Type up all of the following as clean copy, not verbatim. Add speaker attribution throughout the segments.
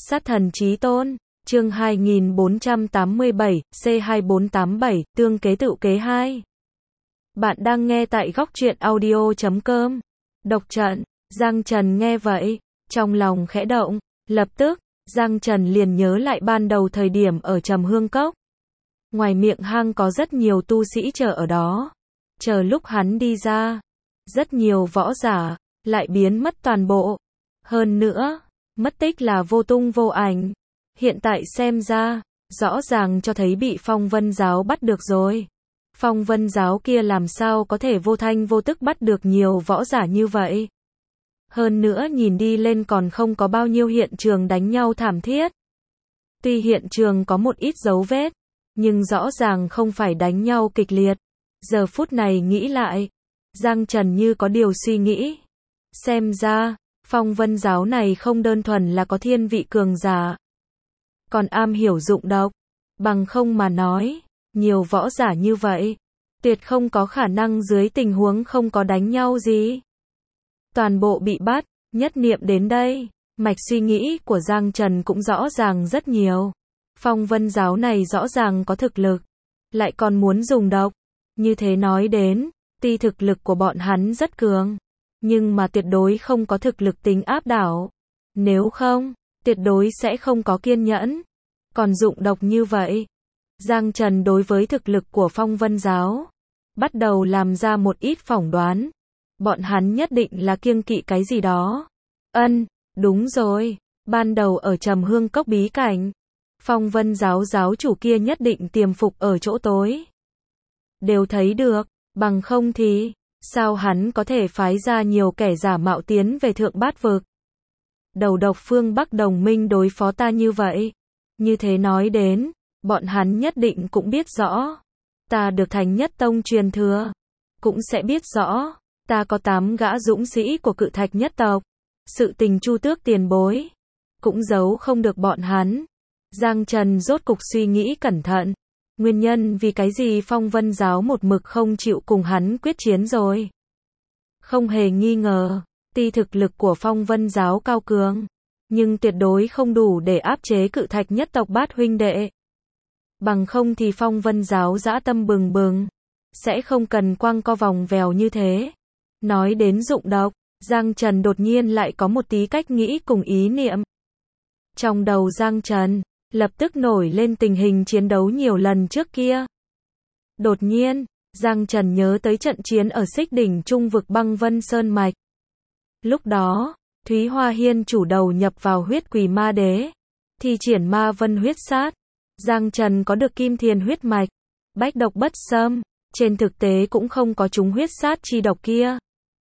Speaker 1: Sát thần chí tôn, chương 2487, C2487, tương kế tựu kế 2. Bạn đang nghe tại góc truyện audio.com. Độc trận, Giang Trần nghe vậy, trong lòng khẽ động, lập tức, Giang Trần liền nhớ lại ban đầu thời điểm ở Trầm Hương Cốc. Ngoài miệng hang có rất nhiều tu sĩ chờ ở đó. Chờ lúc hắn đi ra, rất nhiều võ giả, lại biến mất toàn bộ. Hơn nữa, mất tích là vô tung vô ảnh. Hiện tại xem ra, rõ ràng cho thấy bị Phong Vân Giáo bắt được rồi. Phong Vân Giáo kia làm sao có thể vô thanh vô tức bắt được nhiều võ giả như vậy. Hơn nữa nhìn đi lên còn không có bao nhiêu hiện trường đánh nhau thảm thiết. Tuy hiện trường có một ít dấu vết, nhưng rõ ràng không phải đánh nhau kịch liệt. Giờ phút này nghĩ lại, Giang Trần như có điều suy nghĩ. Xem ra, Phong Vân Giáo này không đơn thuần là có thiên vị cường giả, còn am hiểu dụng độc. Bằng không mà nói, nhiều võ giả như vậy, tuyệt không có khả năng dưới tình huống không có đánh nhau gì. Toàn bộ bị bắt, nhất niệm đến đây, mạch suy nghĩ của Giang Trần cũng rõ ràng rất nhiều. Phong Vân Giáo này rõ ràng có thực lực, lại còn muốn dùng độc. Như thế nói đến, tuy thực lực của bọn hắn rất cường, nhưng mà tuyệt đối không có thực lực tính áp đảo. Nếu không, tuyệt đối sẽ không có kiên nhẫn. Còn dụng độc như vậy, Giang Trần đối với thực lực của Phong Vân Giáo, bắt đầu làm ra một ít phỏng đoán. Bọn hắn nhất định là kiêng kỵ cái gì đó. Đúng rồi, ban đầu ở Trầm Hương Cốc bí cảnh, Phong Vân Giáo giáo chủ kia nhất định tiềm phục ở chỗ tối. Đều thấy được, bằng không thì, sao hắn có thể phái ra nhiều kẻ giả mạo tiến về Thượng Bát Vực. Đầu độc phương Bắc đồng minh đối phó ta như vậy. Như thế nói đến, bọn hắn nhất định cũng biết rõ. Ta được Thánh Nhất Tông truyền thừa, cũng sẽ biết rõ. Ta có 8 gã dũng sĩ của Cự Thạch nhất tộc. Sự tình Chu Tước tiền bối, cũng giấu không được bọn hắn. Giang Trần rốt cục suy nghĩ cẩn thận. Nguyên nhân vì cái gì Phong Vân Giáo một mực không chịu cùng hắn quyết chiến rồi. Không hề nghi ngờ, tuy thực lực của Phong Vân Giáo cao cường, nhưng tuyệt đối không đủ để áp chế Cự Thạch nhất tộc Bát huynh đệ. Bằng không thì Phong Vân Giáo dã tâm bừng bừng, sẽ không cần quăng co vòng vèo như thế. Nói đến dụng độc, Giang Trần đột nhiên lại có một tí cách nghĩ cùng ý niệm. Trong đầu Giang Trần, lập tức nổi lên tình hình chiến đấu nhiều lần trước kia. Đột nhiên, Giang Trần nhớ tới trận chiến ở Xích Đỉnh Trung vực Băng Vân Sơn Mạch. Lúc đó, Thúy Hoa Hiên chủ đầu nhập vào huyết quỷ ma đế, thi triển ma vân huyết sát. Giang Trần có được kim thiền huyết mạch, bách độc bất xâm, trên thực tế cũng không có chúng huyết sát chi độc kia.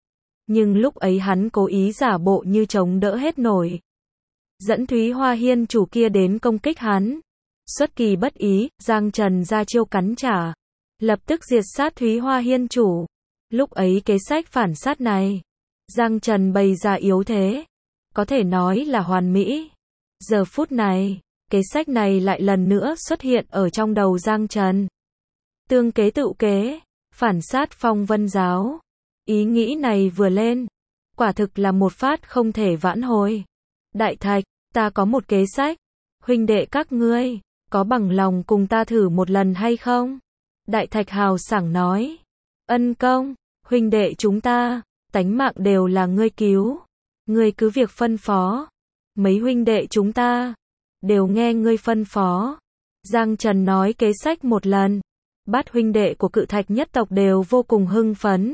Speaker 1: Nhưng lúc ấy hắn cố ý giả bộ như chống đỡ hết nổi, dẫn Thúy Hoa Hiên chủ kia đến công kích hắn. Xuất kỳ bất ý, Giang Trần ra chiêu cắn trả, lập tức diệt sát Thúy Hoa Hiên chủ. Lúc ấy kế sách phản sát này, Giang Trần bày ra yếu thế, có thể nói là hoàn mỹ. Giờ phút này, kế sách này lại lần nữa xuất hiện ở trong đầu Giang Trần. Tương kế tựu kế, phản sát Phong Vân Giáo. Ý nghĩ này vừa lên, quả thực là một phát không thể vãn hồi. Đại Thạch, ta có một kế sách, huynh đệ các ngươi, có bằng lòng cùng ta thử một lần hay không? Đại Thạch hào sảng nói. Ân công, huynh đệ chúng ta, tánh mạng đều là ngươi cứu. Ngươi cứ việc phân phó. Mấy huynh đệ chúng ta, đều nghe ngươi phân phó. Giang Trần nói kế sách một lần. Bát huynh đệ của Cự Thạch nhất tộc đều vô cùng hưng phấn.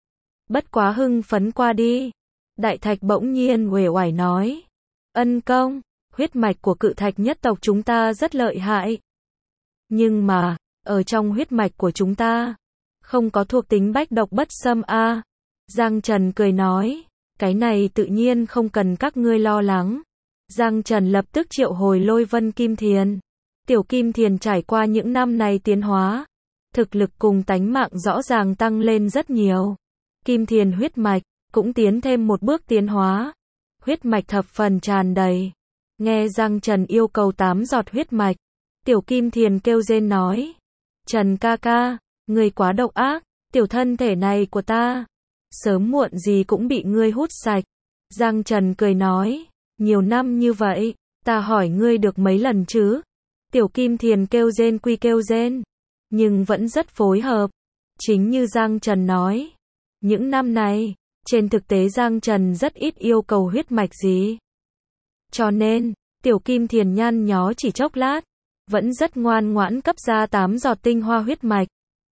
Speaker 1: Bất quá hưng phấn qua đi, Đại Thạch bỗng nhiên uể oải nói. Ân công, huyết mạch của Cự Thạch nhất tộc chúng ta rất lợi hại. Nhưng mà, ở trong huyết mạch của chúng ta, không có thuộc tính bách độc bất xâm a. Giang Trần cười nói, cái này tự nhiên không cần các ngươi lo lắng. Giang Trần lập tức triệu hồi Lôi Vân Kim Thiền. Tiểu Kim Thiền trải qua những năm này tiến hóa, thực lực cùng tánh mạng rõ ràng tăng lên rất nhiều. Kim Thiền huyết mạch cũng tiến thêm một bước tiến hóa. Huyết mạch thập phần tràn đầy. Nghe Giang Trần yêu cầu 8 giọt huyết mạch, Tiểu Kim Thiền kêu rên nói. Trần ca ca, ngươi quá độc ác, tiểu thân thể này của ta, sớm muộn gì cũng bị ngươi hút sạch. Giang Trần cười nói, nhiều năm như vậy, Ta hỏi ngươi được mấy lần chứ? Tiểu Kim Thiền kêu rên quy kêu rên, nhưng vẫn rất phối hợp. Chính như Giang Trần nói, những năm này, trên thực tế Giang Trần rất ít yêu cầu huyết mạch gì. Cho nên, Tiểu Kim Thiền nhăn nhó chỉ chốc lát, vẫn rất ngoan ngoãn cấp ra 8 giọt tinh hoa huyết mạch.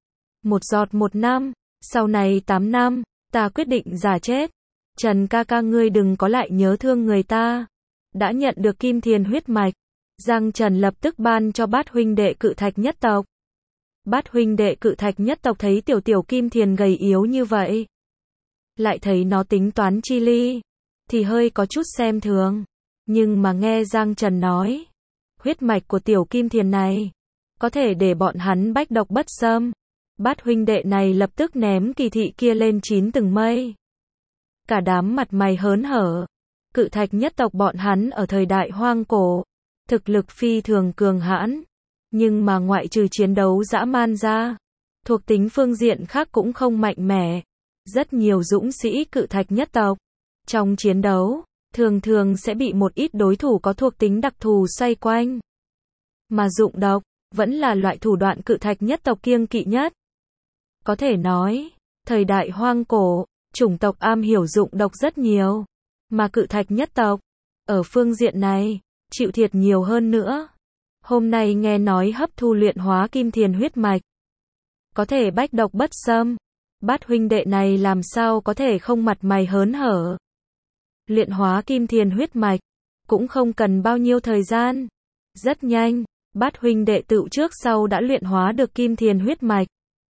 Speaker 1: 1 giọt 1 năm, sau này 8 năm, ta quyết định giả chết. Trần ca ca ngươi đừng có lại nhớ thương người ta. Đã nhận được Kim Thiền huyết mạch, Giang Trần lập tức ban cho Bát huynh đệ Cự Thạch nhất tộc. Bát huynh đệ Cự Thạch nhất tộc thấy tiểu Kim Thiền gầy yếu như vậy, lại thấy nó tính toán chi ly, thì hơi có chút xem thường. Nhưng mà nghe Giang Trần nói, huyết mạch của tiểu Kim Thiền này, có thể để bọn hắn bách độc bất xâm. Bát huynh đệ này lập tức ném kỳ thị kia lên 9 tầng mây. Cả đám mặt mày hớn hở. Cự Thạch nhất tộc bọn hắn ở thời đại hoang cổ, thực lực phi thường cường hãn, nhưng mà ngoại trừ chiến đấu dã man ra, thuộc tính phương diện khác cũng không mạnh mẽ. Rất nhiều dũng sĩ Cự Thạch nhất tộc, trong chiến đấu, thường thường sẽ bị một ít đối thủ có thuộc tính đặc thù xoay quanh. Mà dụng độc, vẫn là loại thủ đoạn Cự Thạch nhất tộc kiêng kỵ nhất. Có thể nói, thời đại hoang cổ, chủng tộc am hiểu dụng độc rất nhiều, mà Cự Thạch nhất tộc, ở phương diện này, chịu thiệt nhiều hơn nữa. Hôm nay nghe nói hấp thu luyện hóa Kim Thiền huyết mạch, có thể bách độc bất xâm. Bát huynh đệ này làm sao có thể không mặt mày hớn hở. Luyện hóa Kim Thiền huyết mạch, cũng không cần bao nhiêu thời gian. Rất nhanh, Bát huynh đệ tự trước sau đã luyện hóa được Kim Thiền huyết mạch.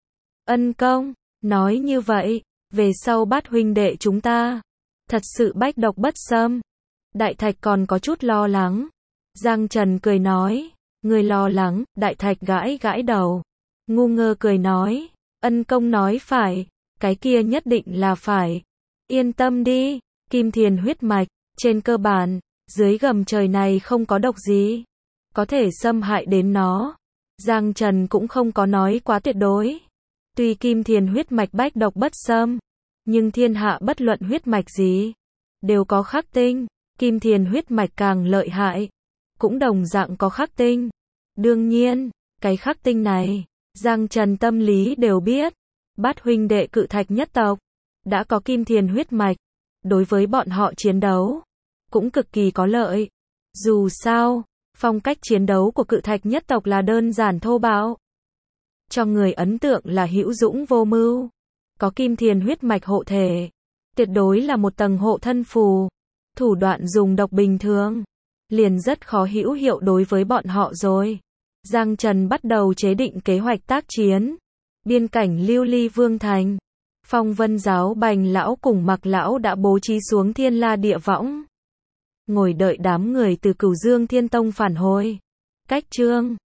Speaker 1: Ân công, nói như vậy, về sau Bát huynh đệ chúng ta, thật sự bách độc bất xâm. Đại Thạch còn có chút lo lắng. Giang Trần cười nói, người lo lắng. Đại Thạch gãi gãi đầu, ngu ngơ cười nói, ân công nói phải, cái kia nhất định là phải. Yên tâm đi, Kim Thiền huyết mạch, trên cơ bản, dưới gầm trời này không có độc gì có thể xâm hại đến nó. Giang Trần cũng không có nói quá tuyệt đối. Tuy Kim Thiền huyết mạch bách độc bất xâm, nhưng thiên hạ bất luận huyết mạch gì, đều có khắc tinh. Kim Thiền huyết mạch càng lợi hại, cũng đồng dạng có khắc tinh. Đương nhiên, cái khắc tinh này, Giang Trần tâm lý đều biết. Bát huynh đệ Cự Thạch nhất tộc, đã có Kim Thiền huyết mạch, đối với bọn họ chiến đấu, cũng cực kỳ có lợi. Dù sao, phong cách chiến đấu của Cự Thạch nhất tộc là đơn giản thô bạo, cho người ấn tượng là hữu dũng vô mưu. Có Kim Thiền huyết mạch hộ thể, tuyệt đối là một tầng hộ thân phù. Thủ đoạn dùng độc bình thường, liền rất khó hữu hiệu đối với bọn họ rồi. Giang Trần bắt đầu chế định kế hoạch tác chiến. Biên cảnh Lưu Ly Vương Thành, Phong Vân giáo Bành lão cùng Mặc lão đã bố trí xuống Thiên La địa võng, ngồi đợi đám người từ Cửu Dương Thiên Tông phản hồi. Cách chương